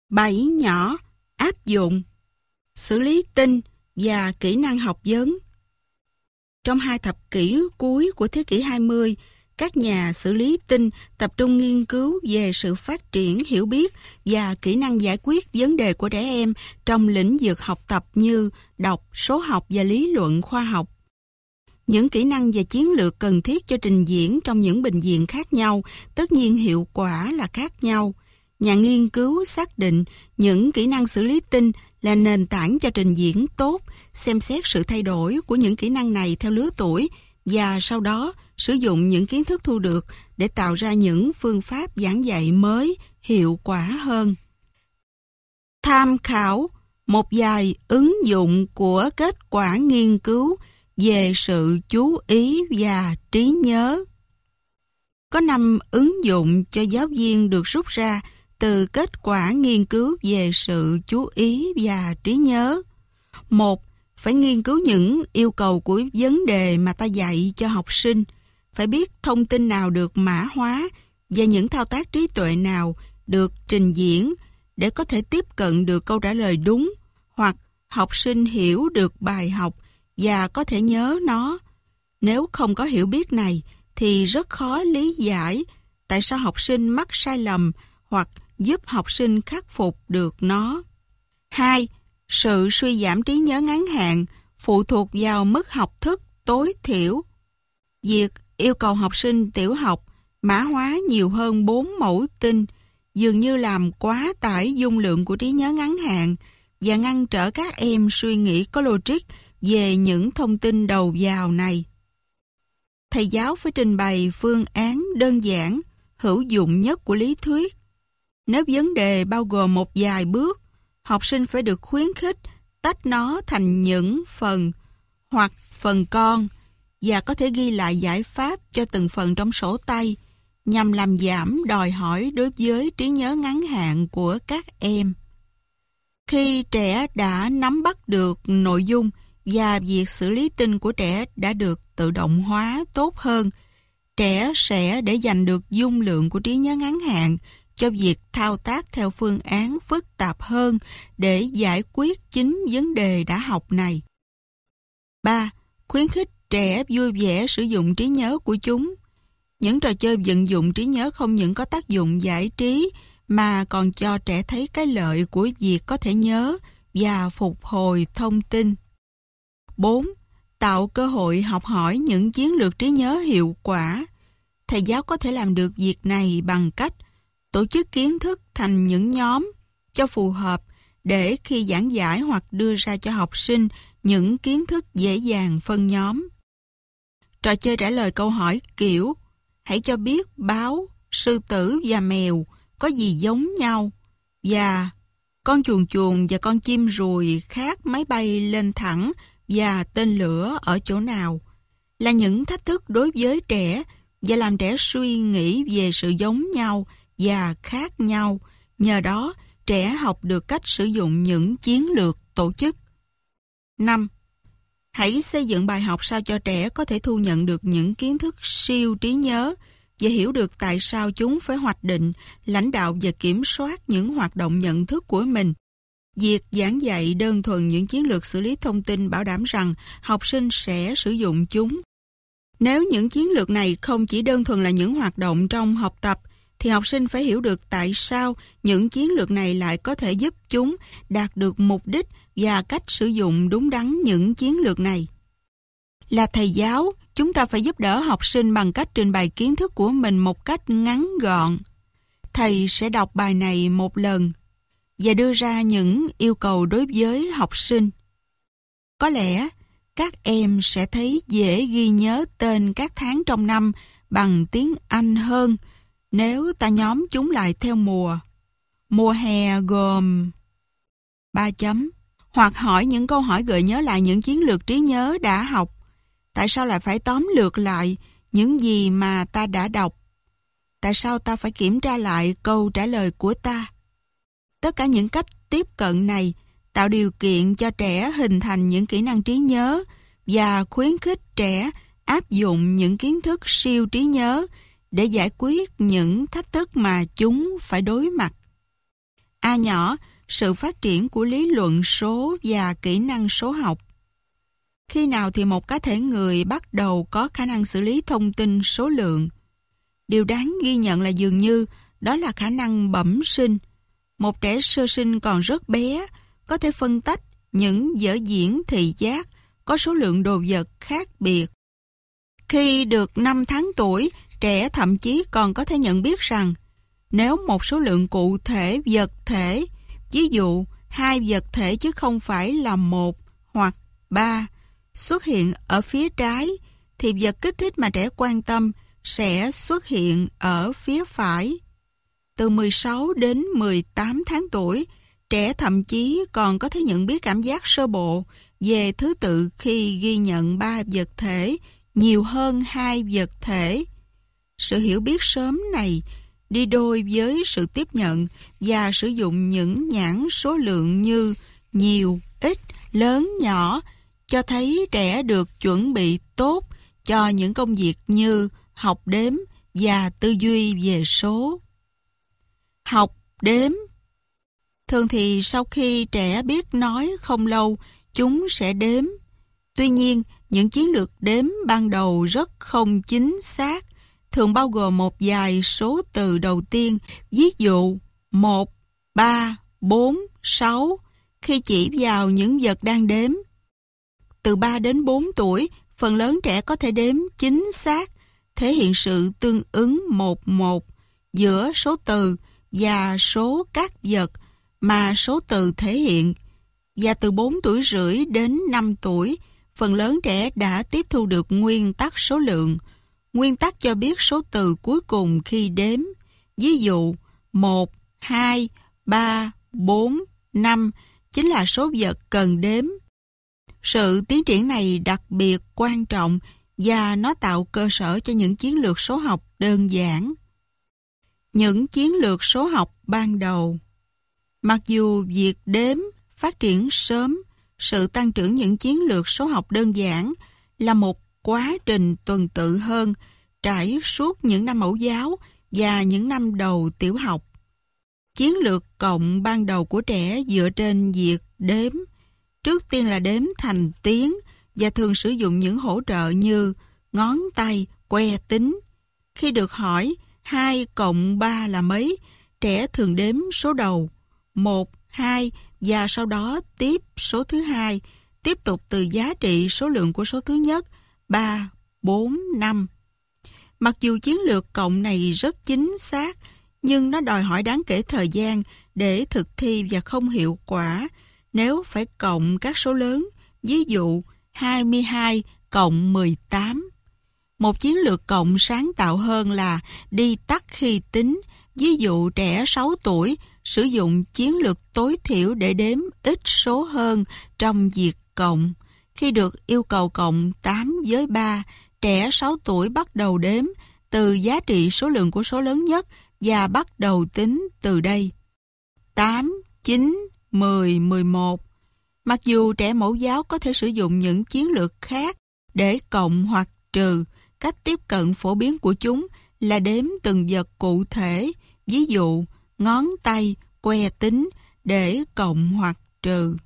7 nhỏ, áp dụng, xử lý tin và kỹ năng học vấn. Trong 2 thập kỷ cuối của thế kỷ 20, các nhà xử lý tin tập trung nghiên cứu về sự phát triển hiểu biết và kỹ năng giải quyết vấn đề của trẻ em trong lĩnh vực học tập như đọc, số học và lý luận khoa học. Những kỹ năng và chiến lược cần thiết cho trình diễn trong những bệnh viện khác nhau, tất nhiên hiệu quả là khác nhau. Nhà nghiên cứu xác định những kỹ năng xử lý tin là nền tảng cho trình diễn tốt, xem xét sự thay đổi của những kỹ năng này theo lứa tuổi và sau đó sử dụng những kiến thức thu được để tạo ra những phương pháp giảng dạy mới, hiệu quả hơn. Tham khảo một vài ứng dụng của kết quả nghiên cứu về sự chú ý và trí nhớ. Có 5 ứng dụng cho giáo viên được rút ra từ kết quả nghiên cứu về sự chú ý và trí nhớ. 1. Phải nghiên cứu những yêu cầu của vấn đề mà ta dạy cho học sinh. Phải biết thông tin nào được mã hóa và những thao tác trí tuệ nào được trình diễn để có thể tiếp cận được câu trả lời đúng, hoặc học sinh hiểu được bài học và có thể nhớ nó. Nếu không có hiểu biết này thì rất khó lý giải tại sao học sinh mắc sai lầm hoặc giúp học sinh khắc phục được nó. 2. Sự suy giảm trí nhớ ngắn hạn phụ thuộc vào mức học thức tối thiểu. Việc yêu cầu học sinh tiểu học mã hóa nhiều hơn 4 mẫu tin dường như làm quá tải dung lượng của trí nhớ ngắn hạn và ngăn trở các em suy nghĩ có logic về những thông tin đầu vào này. Thầy giáo phải trình bày phương án đơn giản, hữu dụng nhất của lý thuyết. Nếu vấn đề bao gồm một vài bước, học sinh phải được khuyến khích tách nó thành những phần hoặc phần con và có thể ghi lại giải pháp cho từng phần trong sổ tay nhằm làm giảm đòi hỏi đối với trí nhớ ngắn hạn của các em. Khi trẻ đã nắm bắt được nội dung và việc xử lý tin của trẻ đã được tự động hóa tốt hơn, trẻ sẽ để dành được dung lượng của trí nhớ ngắn hạn cho việc thao tác theo phương án phức tạp hơn để giải quyết chính vấn đề đã học này. 3. Khuyến khích trẻ vui vẻ sử dụng trí nhớ của chúng. Những trò chơi vận dụng trí nhớ không những có tác dụng giải trí mà còn cho trẻ thấy cái lợi của việc có thể nhớ và phục hồi thông tin. 4. Tạo cơ hội học hỏi những chiến lược trí nhớ hiệu quả. Thầy giáo có thể làm được việc này bằng cách tổ chức kiến thức thành những nhóm cho phù hợp để khi giảng giải hoặc đưa ra cho học sinh những kiến thức dễ dàng phân nhóm. Trò chơi trả lời câu hỏi kiểu hãy cho biết báo, sư tử và mèo có gì giống nhau và con chuồn chuồn và con chim ruồi khác máy bay lên thẳng và tên lửa ở chỗ nào là những thách thức đối với trẻ và làm trẻ suy nghĩ về sự giống nhau và khác nhau. Nhờ đó, trẻ học được cách sử dụng những chiến lược tổ chức. 5. Hãy xây dựng bài học sao cho trẻ có thể thu nhận được những kiến thức siêu trí nhớ và hiểu được tại sao chúng phải hoạch định, lãnh đạo và kiểm soát những hoạt động nhận thức của mình. Việc giảng dạy đơn thuần những chiến lược xử lý thông tin bảo đảm rằng học sinh sẽ sử dụng chúng. Nếu những chiến lược này không chỉ đơn thuần là những hoạt động trong học tập, thì học sinh phải hiểu được tại sao những chiến lược này lại có thể giúp chúng đạt được mục đích và cách sử dụng đúng đắn những chiến lược này. Là thầy giáo, chúng ta phải giúp đỡ học sinh bằng cách trình bày kiến thức của mình một cách ngắn gọn. Thầy sẽ đọc bài này một lần và đưa ra những yêu cầu đối với học sinh. Có lẽ các em sẽ thấy dễ ghi nhớ tên các tháng trong năm bằng tiếng Anh hơn nếu ta nhóm chúng lại theo mùa. Mùa hè gồm 3 chấm. Hoặc hỏi những câu hỏi gợi nhớ lại những chiến lược trí nhớ đã học. Tại sao lại phải tóm lược lại những gì mà ta đã đọc? Tại sao ta phải kiểm tra lại câu trả lời của ta? Tất cả những cách tiếp cận này tạo điều kiện cho trẻ hình thành những kỹ năng trí nhớ và khuyến khích trẻ áp dụng những kiến thức siêu trí nhớ để giải quyết những thách thức mà chúng phải đối mặt. A nhỏ, sự phát triển của lý luận số và kỹ năng số học. Khi nào thì một cá thể người bắt đầu có khả năng xử lý thông tin số lượng? Điều đáng ghi nhận là dường như đó là khả năng bẩm sinh. Một trẻ sơ sinh còn rất bé, có thể phân tách những dở diễn thị giác có số lượng đồ vật khác biệt. Khi được 5 tháng tuổi, trẻ thậm chí còn có thể nhận biết rằng nếu một số lượng cụ thể vật thể, ví dụ 2 vật thể chứ không phải là 1 hoặc 3, xuất hiện ở phía trái, thì vật kích thích mà trẻ quan tâm sẽ xuất hiện ở phía phải. Từ 16 đến 18 tháng tuổi, trẻ thậm chí còn có thể nhận biết cảm giác sơ bộ về thứ tự khi ghi nhận 3 vật thể nhiều hơn 2 vật thể. Sự hiểu biết sớm này đi đôi với sự tiếp nhận và sử dụng những nhãn số lượng như nhiều, ít, lớn, nhỏ, cho thấy trẻ được chuẩn bị tốt cho những công việc như học đếm và tư duy về số. Học đếm. Thường thì sau khi trẻ biết nói không lâu, chúng sẽ đếm. Tuy nhiên, những chiến lược đếm ban đầu rất không chính xác, thường bao gồm một vài số từ đầu tiên, ví dụ 1, 3, 4, 6, khi chỉ vào những vật đang đếm. Từ 3 đến 4 tuổi, phần lớn trẻ có thể đếm chính xác, thể hiện sự tương ứng 1-1 giữa số từ và số các vật mà số từ thể hiện. Và từ 4 tuổi rưỡi đến 5 tuổi, phần lớn trẻ đã tiếp thu được nguyên tắc số lượng. Nguyên tắc cho biết số từ cuối cùng khi đếm. Ví dụ 1, 2, 3, 4, 5 chính là số vật cần đếm. Sự tiến triển này đặc biệt quan trọng và nó tạo cơ sở cho những chiến lược số học đơn giản. Những chiến lược số học ban đầu. Mặc dù việc đếm phát triển sớm, sự tăng trưởng những chiến lược số học đơn giản là một quá trình tuần tự hơn, trải suốt những năm mẫu giáo và những năm đầu tiểu học. Chiến lược cộng ban đầu của trẻ dựa trên việc đếm. Trước tiên là đếm thành tiếng và thường sử dụng những hỗ trợ như ngón tay, que tính. Khi được hỏi 2 cộng 3 là mấy, trẻ thường đếm số đầu 1, 2 và sau đó tiếp số thứ hai, tiếp tục từ giá trị số lượng của số thứ nhất 3, 4, 5. Mặc dù chiến lược cộng này rất chính xác, nhưng nó đòi hỏi đáng kể thời gian để thực thi và không hiệu quả nếu phải cộng các số lớn, ví dụ 22 cộng 18. Một chiến lược cộng sáng tạo hơn là đi tắt khi tính, ví dụ trẻ 6 tuổi sử dụng chiến lược tối thiểu để đếm ít số hơn trong việc cộng. Khi được yêu cầu cộng 8 với 3, trẻ 6 tuổi bắt đầu đếm từ giá trị số lượng của số lớn nhất và bắt đầu tính từ đây. 8, 9, 10, 11. Mặc dù trẻ mẫu giáo có thể sử dụng những chiến lược khác để cộng hoặc trừ, cách tiếp cận phổ biến của chúng là đếm từng vật cụ thể, ví dụ ngón tay, que tính để cộng hoặc trừ.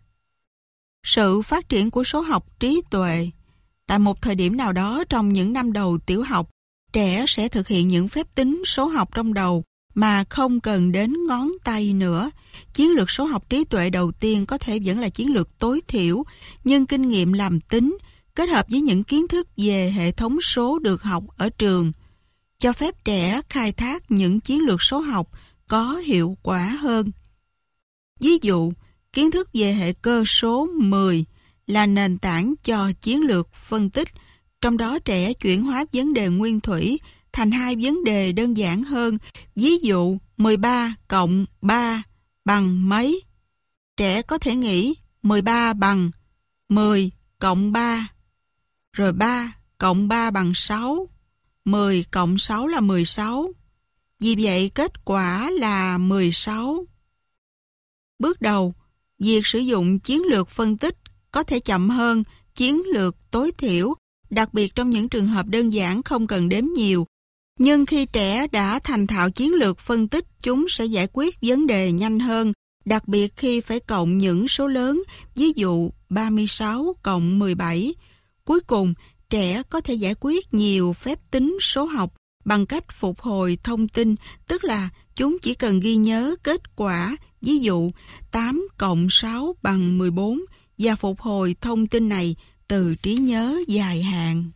Sự phát triển của số học trí tuệ. Tại một thời điểm nào đó trong những năm đầu tiểu học, trẻ sẽ thực hiện những phép tính số học trong đầu mà không cần đến ngón tay nữa. Chiến lược số học trí tuệ đầu tiên có thể vẫn là chiến lược tối thiểu, nhưng kinh nghiệm làm tính kết hợp với những kiến thức về hệ thống số được học ở trường cho phép trẻ khai thác những chiến lược số học có hiệu quả hơn. Ví dụ, kiến thức về hệ cơ số 10 là nền tảng cho chiến lược phân tích, trong đó trẻ chuyển hóa vấn đề nguyên thủy thành 2 vấn đề đơn giản hơn, ví dụ 13 cộng 3 bằng mấy. Trẻ có thể nghĩ 13 bằng 10 cộng 3, rồi 3 cộng 3 bằng 6, 10 cộng 6 là 16. Vì vậy kết quả là 16. Bước đầu, việc sử dụng chiến lược phân tích có thể chậm hơn chiến lược tối thiểu, đặc biệt trong những trường hợp đơn giản không cần đếm nhiều. Nhưng khi trẻ đã thành thạo chiến lược phân tích, chúng sẽ giải quyết vấn đề nhanh hơn đặc biệt khi phải cộng những số lớn, ví dụ 36 cộng 17. Cuối cùng, trẻ có thể giải quyết nhiều phép tính số học bằng cách phục hồi thông tin, tức là chúng chỉ cần ghi nhớ kết quả, ví dụ 8 cộng 6 bằng 14, và phục hồi thông tin này từ trí nhớ dài hạn.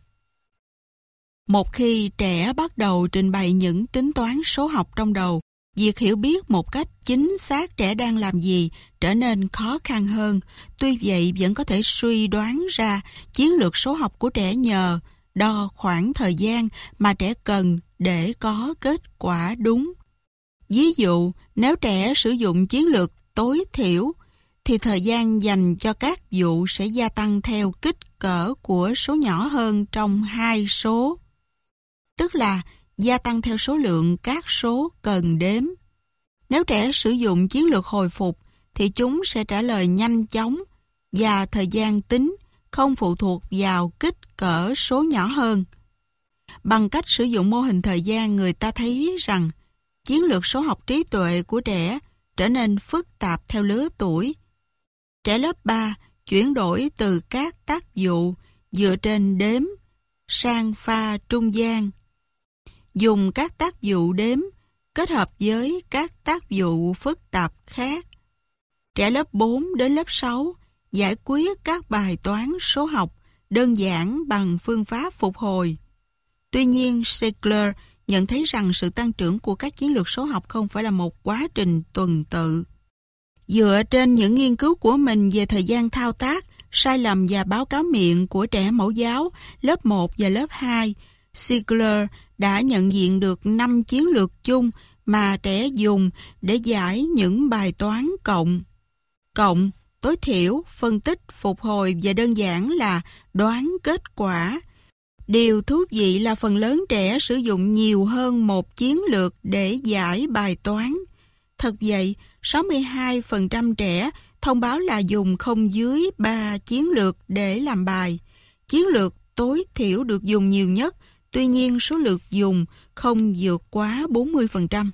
Một khi trẻ bắt đầu trình bày những tính toán số học trong đầu, việc hiểu biết một cách chính xác trẻ đang làm gì trở nên khó khăn hơn. Tuy vậy, vẫn có thể suy đoán ra chiến lược số học của trẻ nhờ đo khoảng thời gian mà trẻ cần để có kết quả đúng. Ví dụ, nếu trẻ sử dụng chiến lược tối thiểu, thì thời gian dành cho các vụ sẽ gia tăng theo kích cỡ của số nhỏ hơn trong hai số, tức là gia tăng theo số lượng các số cần đếm. Nếu trẻ sử dụng chiến lược hồi phục, thì chúng sẽ trả lời nhanh chóng và thời gian tính không phụ thuộc vào kích cỡ số nhỏ hơn. Bằng cách sử dụng mô hình thời gian, người ta thấy rằng chiến lược số học trí tuệ của trẻ trở nên phức tạp theo lứa tuổi. Trẻ lớp 3 chuyển đổi từ các tác vụ dựa trên đếm sang pha trung gian, dùng các tác vụ đếm kết hợp với các tác vụ phức tạp khác. Trẻ lớp 4 đến lớp 6 giải quyết các bài toán số học đơn giản bằng phương pháp phục hồi. Tuy nhiên, Ziegler nhận thấy rằng sự tăng trưởng của các chiến lược số học không phải là một quá trình tuần tự. Dựa trên những nghiên cứu của mình về thời gian thao tác, sai lầm và báo cáo miệng của trẻ mẫu giáo lớp 1 và lớp 2, Ziegler đã nhận diện được 5 chiến lược chung mà trẻ dùng để giải những bài toán cộng, tối thiểu, phân tích, phục hồi và đơn giản là đoán kết quả. Điều thú vị là phần lớn trẻ sử dụng nhiều hơn một chiến lược để giải bài toán. Thật vậy, 62% trẻ thông báo là dùng không dưới 3 chiến lược để làm bài. Chiến lược tối thiểu được dùng nhiều nhất, tuy nhiên số lượt dùng không vượt quá 40%.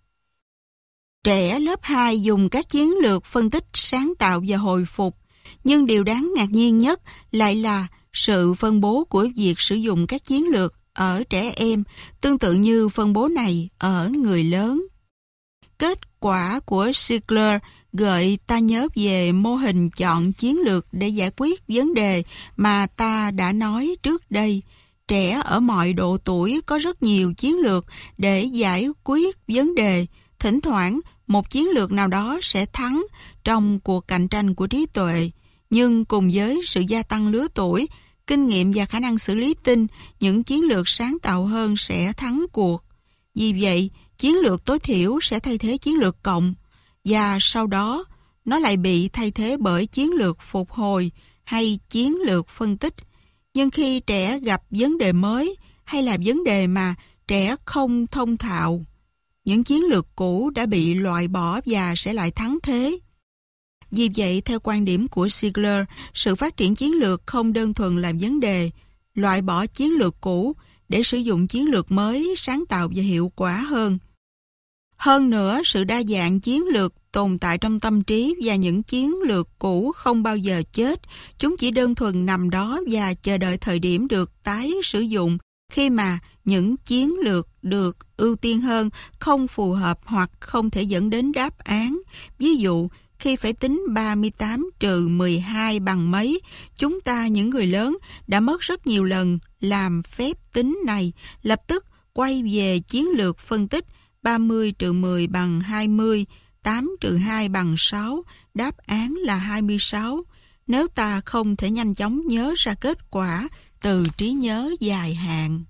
Trẻ lớp 2 dùng các chiến lược phân tích sáng tạo và hồi phục, nhưng điều đáng ngạc nhiên nhất lại là sự phân bố của việc sử dụng các chiến lược ở trẻ em tương tự như phân bố này ở người lớn. Kết quả của Ziegler gợi ta nhớ về mô hình chọn chiến lược để giải quyết vấn đề mà ta đã nói trước đây. Trẻ ở mọi độ tuổi có rất nhiều chiến lược để giải quyết vấn đề. Thỉnh thoảng, một chiến lược nào đó sẽ thắng trong cuộc cạnh tranh của trí tuệ. Nhưng cùng với sự gia tăng lứa tuổi, kinh nghiệm và khả năng xử lý tin, những chiến lược sáng tạo hơn sẽ thắng cuộc. Vì vậy, chiến lược tối thiểu sẽ thay thế chiến lược cộng, và sau đó nó lại bị thay thế bởi chiến lược phục hồi hay chiến lược phân tích. Nhưng khi trẻ gặp vấn đề mới hay là vấn đề mà trẻ không thông thạo, những chiến lược cũ đã bị loại bỏ và sẽ lại thắng thế. Vì vậy, theo quan điểm của Ziegler, sự phát triển chiến lược không đơn thuần là vấn đề loại bỏ chiến lược cũ để sử dụng chiến lược mới sáng tạo và hiệu quả hơn. Hơn nữa, sự đa dạng chiến lược tồn tại trong tâm trí và những chiến lược cũ không bao giờ chết. Chúng chỉ đơn thuần nằm đó và chờ đợi thời điểm được tái sử dụng khi mà những chiến lược được ưu tiên hơn không phù hợp hoặc không thể dẫn đến đáp án. Ví dụ, khi phải tính 38 trừ 12 bằng mấy, chúng ta, những người lớn, đã mất rất nhiều lần làm phép tính này, lập tức quay về chiến lược phân tích 30 trừ 10 bằng 20, 8 trừ 2 bằng 6, đáp án là 26. Nếu ta không thể nhanh chóng nhớ ra kết quả từ trí nhớ dài hạn.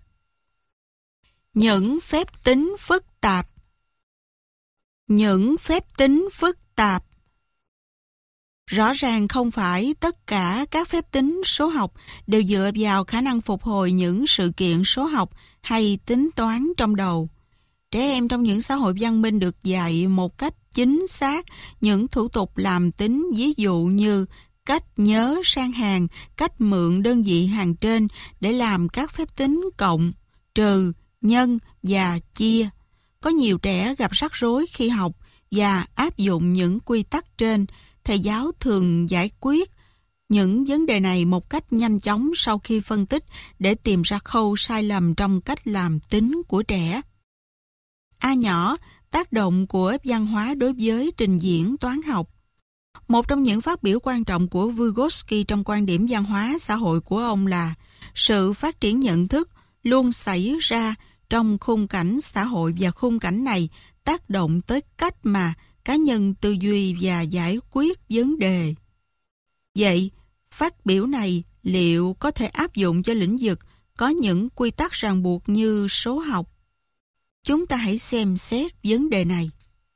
Những phép tính phức tạp. Những phép tính phức tạp. Rõ ràng không phải tất cả các phép tính số học đều dựa vào khả năng phục hồi những sự kiện số học hay tính toán trong đầu. Trẻ em trong những xã hội văn minh được dạy một cách chính xác những thủ tục làm tính, ví dụ như cách nhớ sang hàng, cách mượn đơn vị hàng trên để làm các phép tính cộng, trừ, nhân và chia. Có nhiều trẻ gặp rắc rối khi học và áp dụng những quy tắc trên, thầy giáo thường giải quyết những vấn đề này một cách nhanh chóng sau khi phân tích để tìm ra khâu sai lầm trong cách làm tính của trẻ. A nhỏ, tác động của văn hóa đối với trình diễn toán học. Một trong những phát biểu quan trọng của Vygotsky trong quan điểm văn hóa xã hội của ông là sự phát triển nhận thức luôn xảy ra trong khung cảnh xã hội và khung cảnh này tác động tới cách mà cá nhân tư duy và giải quyết vấn đề. Vậy, phát biểu này liệu có thể áp dụng cho lĩnh vực có những quy tắc ràng buộc như số học? Chúng ta hãy xem xét vấn đề này.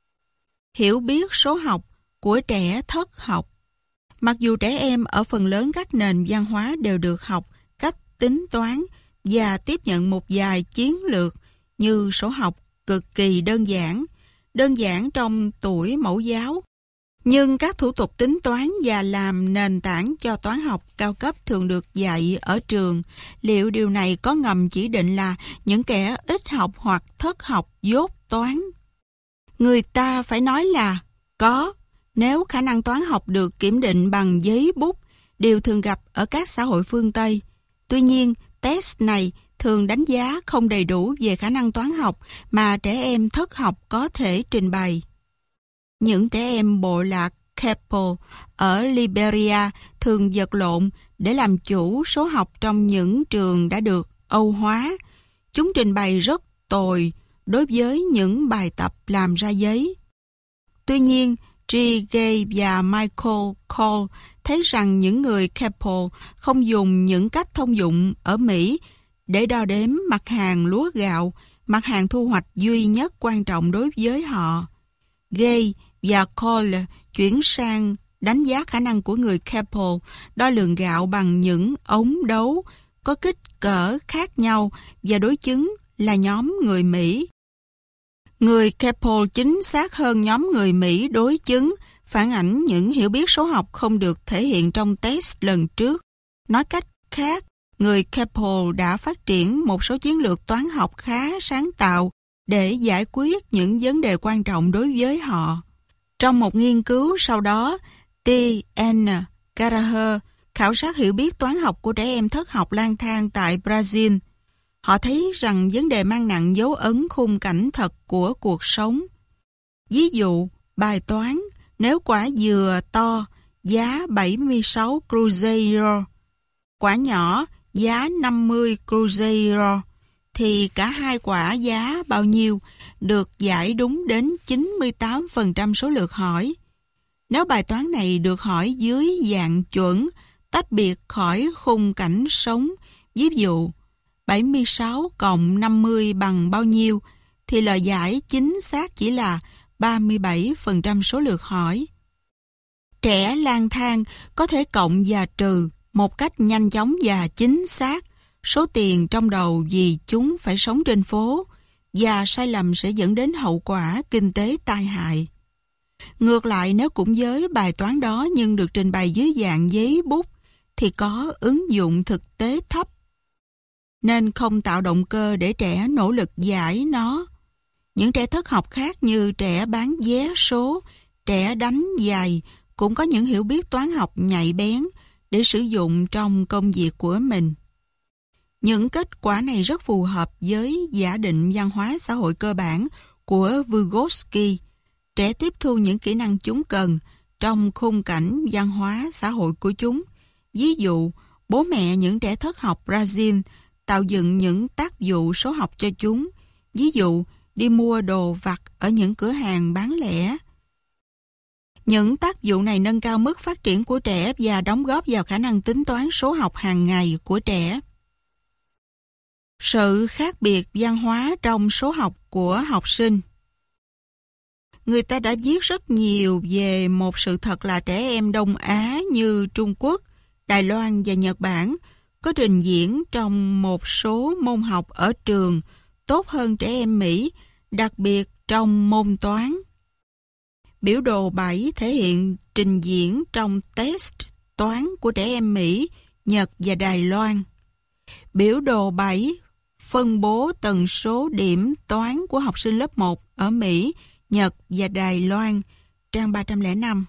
Hiểu biết số học của trẻ thất học. Mặc dù trẻ em ở phần lớn các nền văn hóa đều được học cách tính toán và tiếp nhận một vài chiến lược như số học cực kỳ đơn giản trong tuổi mẫu giáo, nhưng các thủ tục tính toán và làm nền tảng cho toán học cao cấp thường được dạy ở trường. Liệu điều này có ngầm chỉ định là những kẻ ít học hoặc thất học dốt toán? Người ta phải nói là có, nếu khả năng toán học được kiểm định bằng giấy bút, điều thường gặp ở các xã hội phương Tây. Tuy nhiên, test này thường đánh giá không đầy đủ về khả năng toán học mà trẻ em thất học có thể trình bày. Những trẻ em bộ lạc Keppel ở Liberia thường vật lộn để làm chủ số học trong những trường đã được Âu hóa. Chúng trình bày rất tồi đối với những bài tập làm ra giấy. Tuy nhiên, G. Gay và Michael Cole thấy rằng những người Keppel không dùng những cách thông dụng ở Mỹ để đo đếm mặt hàng lúa gạo, mặt hàng thu hoạch duy nhất quan trọng đối với họ. Gay và Cole chuyển sang đánh giá khả năng của người Keppel đo lường gạo bằng những ống đấu có kích cỡ khác nhau và đối chứng là nhóm người Mỹ. Người Keppel chính xác hơn nhóm người Mỹ đối chứng, phản ảnh những hiểu biết số học không được thể hiện trong test lần trước. Nói cách khác, người Keppel đã phát triển một số chiến lược toán học khá sáng tạo để giải quyết những vấn đề quan trọng đối với họ. Trong một nghiên cứu sau đó, T.N. Gallagher khảo sát hiểu biết toán học của trẻ em thất học lang thang tại Brazil. Họ thấy rằng vấn đề mang nặng dấu ấn khung cảnh thật của cuộc sống. Ví dụ, bài toán nếu quả dừa to giá 76 cruzeiro, quả nhỏ giá 50 cruzeiro, thì cả hai quả giá bao nhiêu được giải đúng đến 98% số lượt hỏi. Nếu bài toán này được hỏi dưới dạng chuẩn, tách biệt khỏi khung cảnh sống, ví dụ 76 cộng 50 bằng bao nhiêu, thì lời giải chính xác chỉ là 37% số lượt hỏi. Trẻ lang thang có thể cộng và trừ một cách nhanh chóng và chính xác số tiền trong đầu vì chúng phải sống trên phố, và sai lầm sẽ dẫn đến hậu quả kinh tế tai hại. Ngược lại, nếu cũng với bài toán đó nhưng được trình bày dưới dạng giấy bút thì có ứng dụng thực tế thấp, nên không tạo động cơ để trẻ nỗ lực giải nó. Những trẻ thất học khác như trẻ bán vé số, trẻ đánh giày cũng có những hiểu biết toán học nhạy bén để sử dụng trong công việc của mình. Những kết quả này rất phù hợp với giả định văn hóa xã hội cơ bản của Vygotsky. Trẻ tiếp thu những kỹ năng chúng cần trong khung cảnh văn hóa xã hội của chúng. Ví dụ, bố mẹ những trẻ thất học Brazil tạo dựng những tác vụ số học cho chúng. Ví dụ, đi mua đồ vặt ở những cửa hàng bán lẻ. Những tác vụ này nâng cao mức phát triển của trẻ và đóng góp vào khả năng tính toán số học hàng ngày của trẻ. Sự khác biệt văn hóa trong số học của học sinh. Người ta đã viết rất nhiều về một sự thật là trẻ em Đông Á như Trung Quốc, Đài Loan và Nhật Bản có trình diễn trong một số môn học ở trường tốt hơn trẻ em Mỹ, đặc biệt trong môn toán. Biểu đồ 7 thể hiện trình diễn trong test toán của trẻ em Mỹ, Nhật và Đài Loan. Biểu đồ 7 phân bố tần số điểm toán của học sinh lớp 1 ở Mỹ, Nhật và Đài Loan, trang 305.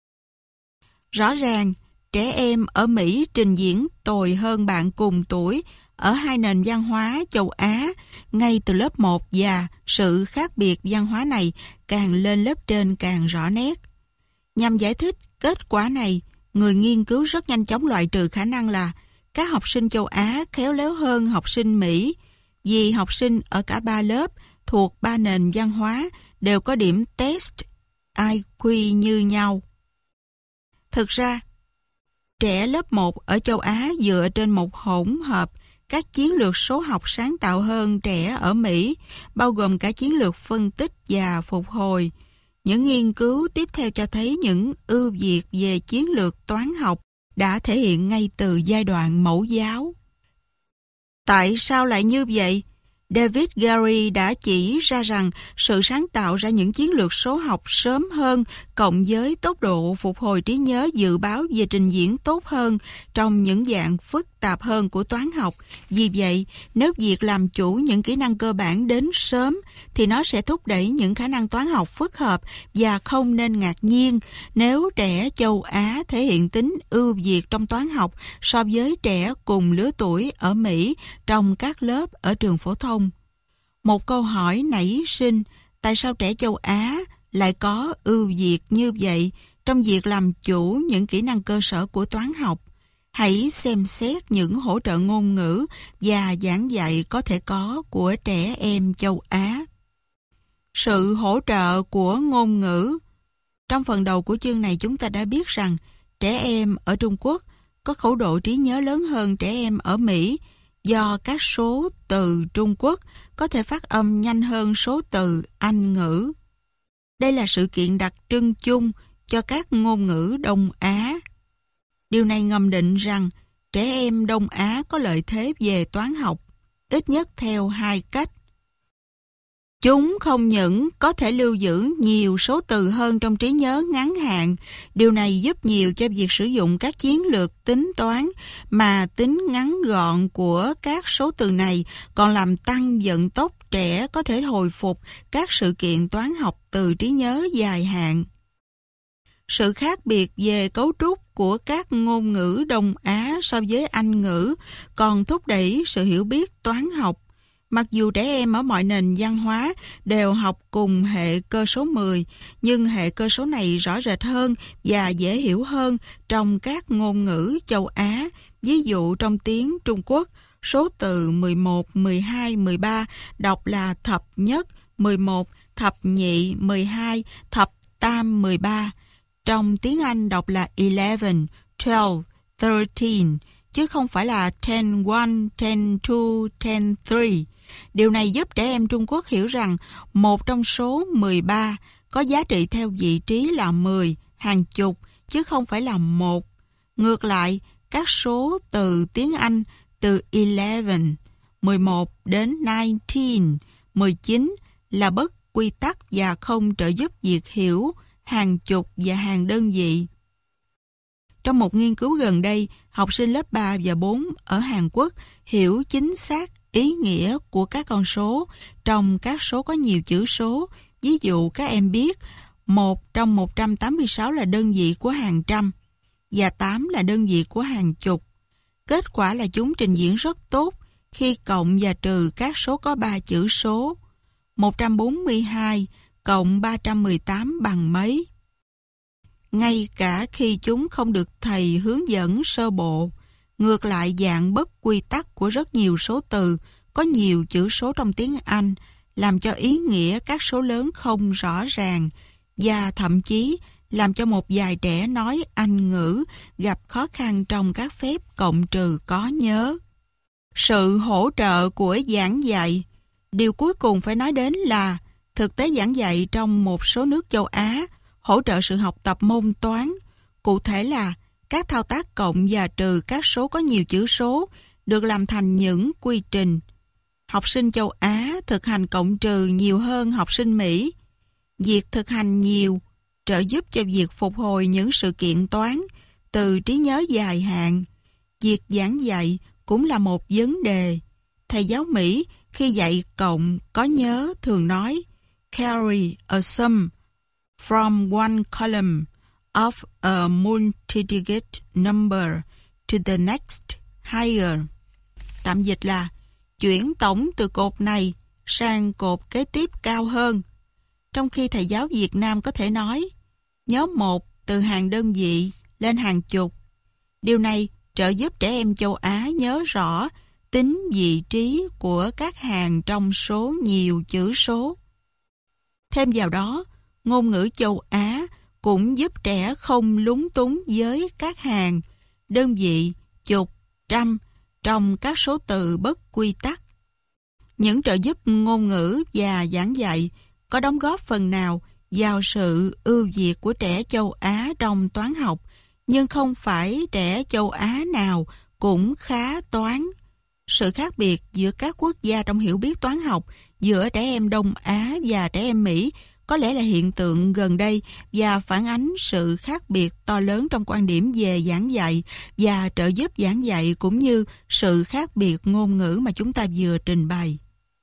Rõ ràng, trẻ em ở Mỹ trình diễn tồi hơn bạn cùng tuổi ở hai nền văn hóa châu Á ngay từ lớp 1 và sự khác biệt văn hóa này càng lên lớp trên càng rõ nét. Nhằm giải thích kết quả này, người nghiên cứu rất nhanh chóng loại trừ khả năng là các học sinh châu Á khéo léo hơn học sinh Mỹ vì học sinh ở cả ba lớp thuộc ba nền văn hóa đều có điểm test IQ như nhau. Thực ra, trẻ lớp 1 ở châu Á dựa trên một hỗn hợp các chiến lược số học sáng tạo hơn trẻ ở Mỹ, bao gồm cả chiến lược phân tích và phục hồi. Những nghiên cứu tiếp theo cho thấy những ưu việt về chiến lược toán học đã thể hiện ngay từ giai đoạn mẫu giáo. Tại sao lại như vậy? David Gary đã chỉ ra rằng sự sáng tạo ra những chiến lược số học sớm hơn cộng với tốc độ phục hồi trí nhớ dự báo về trình diễn tốt hơn trong những dạng phức tạp hơn của toán học. Vì vậy, nếu việc làm chủ những kỹ năng cơ bản đến sớm thì nó sẽ thúc đẩy những khả năng toán học phức hợp và không nên ngạc nhiên nếu trẻ châu Á thể hiện tính ưu việt trong toán học so với trẻ cùng lứa tuổi ở Mỹ trong các lớp ở trường phổ thông. Một câu hỏi nảy sinh, tại sao trẻ châu Á lại có ưu việt như vậy trong việc làm chủ những kỹ năng cơ sở của toán học? Hãy xem xét những hỗ trợ ngôn ngữ và giảng dạy có thể có của trẻ em châu Á. Sự hỗ trợ của ngôn ngữ. Trong phần đầu của chương này chúng ta đã biết rằng trẻ em ở Trung Quốc có khẩu độ trí nhớ lớn hơn trẻ em ở Mỹ do các số từ Trung Quốc có thể phát âm nhanh hơn số từ Anh ngữ. Đây là sự kiện đặc trưng chung cho các ngôn ngữ Đông Á. Điều này ngầm định rằng trẻ em Đông Á có lợi thế về toán học, ít nhất theo hai cách. Chúng không những có thể lưu giữ nhiều số từ hơn trong trí nhớ ngắn hạn, điều này giúp nhiều cho việc sử dụng các chiến lược tính toán, mà tính ngắn gọn của các số từ này còn làm tăng vận tốc trẻ có thể hồi phục các sự kiện toán học từ trí nhớ dài hạn. Sự khác biệt về cấu trúc của các ngôn ngữ Đông Á so với Anh ngữ còn thúc đẩy sự hiểu biết toán học. Mặc dù trẻ em ở mọi nền văn hóa đều học cùng hệ cơ số 10, nhưng hệ cơ số này rõ rệt hơn và dễ hiểu hơn trong các ngôn ngữ châu Á. Ví dụ trong tiếng Trung Quốc, số từ 11, 12, 13 đọc là thập nhất 11, thập nhị 12, thập tam 13. Trong tiếng Anh đọc là 11, 12, 13, chứ không phải là 10, 1, 10, 2, 10, 3. Điều này giúp trẻ em Trung Quốc hiểu rằng một trong số 13 có giá trị theo vị trí là 10, hàng chục, chứ không phải là 1. Ngược lại, các số từ tiếng Anh từ 11, 11 đến 19, 19 là bất quy tắc và không trợ giúp việc hiểu hàng chục và hàng đơn vị. Trong một nghiên cứu gần đây, học sinh lớp 3 và 4 ở Hàn Quốc hiểu chính xác ý nghĩa của các con số trong các số có nhiều chữ số. Ví dụ các em biết 1 trong 186 là đơn vị của hàng trăm và 8 là đơn vị của hàng chục. Kết quả là chúng trình diễn rất tốt khi cộng và trừ các số có 3 chữ số. 142 cộng 318 bằng mấy? Ngay cả khi chúng không được thầy hướng dẫn sơ bộ. Ngược lại, dạng bất quy tắc của rất nhiều số từ có nhiều chữ số trong tiếng Anh làm cho ý nghĩa các số lớn không rõ ràng và thậm chí làm cho một vài trẻ nói Anh ngữ gặp khó khăn trong các phép cộng trừ có nhớ. Sự hỗ trợ của giảng dạy. Điều cuối cùng phải nói đến là thực tế giảng dạy trong một số nước châu Á hỗ trợ sự học tập môn toán. Cụ thể là các thao tác cộng và trừ các số có nhiều chữ số được làm thành những quy trình. Học sinh châu Á thực hành cộng trừ nhiều hơn học sinh Mỹ. Việc thực hành nhiều trợ giúp cho việc phục hồi những sự kiện toán từ trí nhớ dài hạn. Việc giảng dạy cũng là một vấn đề. Thầy giáo Mỹ khi dạy cộng có nhớ thường nói carry a sum from one column of a multidigit number to the next higher. Tạm dịch là chuyển tổng từ cột này sang cột kế tiếp cao hơn. Trong khi thầy giáo Việt Nam có thể nói nhóm 1 từ hàng đơn vị lên hàng chục. Điều này trợ giúp trẻ em châu Á nhớ rõ tính vị trí của các hàng trong số nhiều chữ số. Thêm vào đó, ngôn ngữ châu Á cũng giúp trẻ không lúng túng với các hàng, đơn vị, chục, trăm trong các số từ bất quy tắc. Những trợ giúp ngôn ngữ và giảng dạy có đóng góp phần nào vào sự ưu việt của trẻ châu Á trong toán học, nhưng không phải trẻ châu Á nào cũng khá toán. Sự khác biệt giữa các quốc gia trong hiểu biết toán học giữa trẻ em Đông Á và trẻ em Mỹ có lẽ là hiện tượng gần đây và phản ánh sự khác biệt to lớn trong quan điểm về giảng dạy và trợ giúp giảng dạy cũng như sự khác biệt ngôn ngữ mà chúng ta vừa trình bày.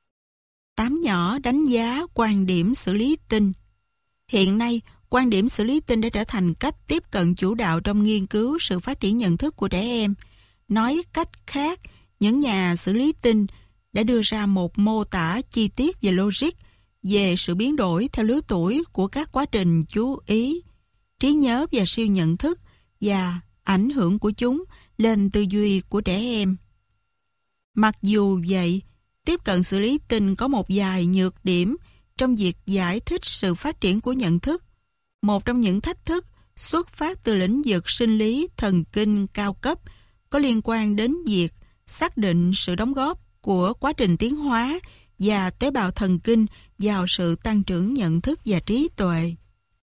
8 nhỏ đánh giá quan điểm xử lý tin. Hiện nay, quan điểm xử lý tin đã trở thành cách tiếp cận chủ đạo trong nghiên cứu sự phát triển nhận thức của trẻ em. Nói cách khác, những nhà xử lý tin đã đưa ra một mô tả chi tiết và logic về sự biến đổi theo lứa tuổi của các quá trình chú ý, trí nhớ và siêu nhận thức và ảnh hưởng của chúng lên tư duy của trẻ em. Mặc dù vậy, tiếp cận xử lý tin có một vài nhược điểm trong việc giải thích sự phát triển của nhận thức. Một trong những thách thức xuất phát từ lĩnh vực sinh lý thần kinh cao cấp có liên quan đến việc xác định sự đóng góp của quá trình tiến hóa và tế bào thần kinh vào sự tăng trưởng nhận thức và trí tuệ.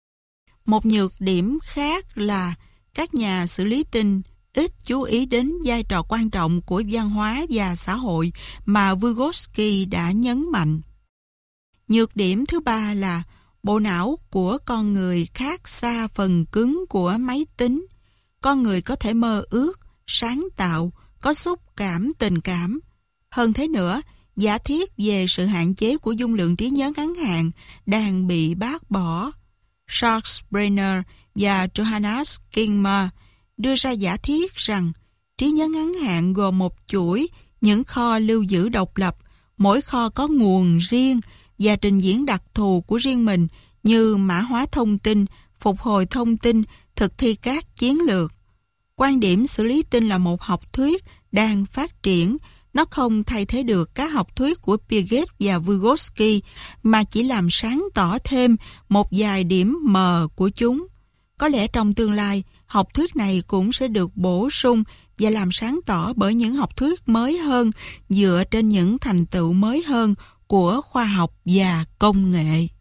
Một nhược điểm khác là các nhà xử lý tin ít chú ý đến vai trò quan trọng của văn hóa và xã hội mà Vygotsky đã nhấn mạnh. Nhược điểm thứ ba là bộ não của con người khác xa phần cứng của máy tính. Con người có thể mơ ước, sáng tạo, có xúc cảm, tình cảm. Hơn thế nữa, giả thiết về sự hạn chế của dung lượng trí nhớ ngắn hạn đang bị bác bỏ. Charles Brenner và Johannes Kingmer đưa ra giả thiết rằng trí nhớ ngắn hạn gồm một chuỗi những kho lưu giữ độc lập, mỗi kho có nguồn riêng và trình diễn đặc thù của riêng mình như mã hóa thông tin, phục hồi thông tin, thực thi các chiến lược. Quan điểm xử lý tin là một học thuyết đang phát triển. Nó không thay thế được các học thuyết của Piaget và Vygotsky mà chỉ làm sáng tỏ thêm một vài điểm mờ của chúng. Có lẽ trong tương lai, học thuyết này cũng sẽ được bổ sung và làm sáng tỏ bởi những học thuyết mới hơn dựa trên những thành tựu mới hơn của khoa học và công nghệ.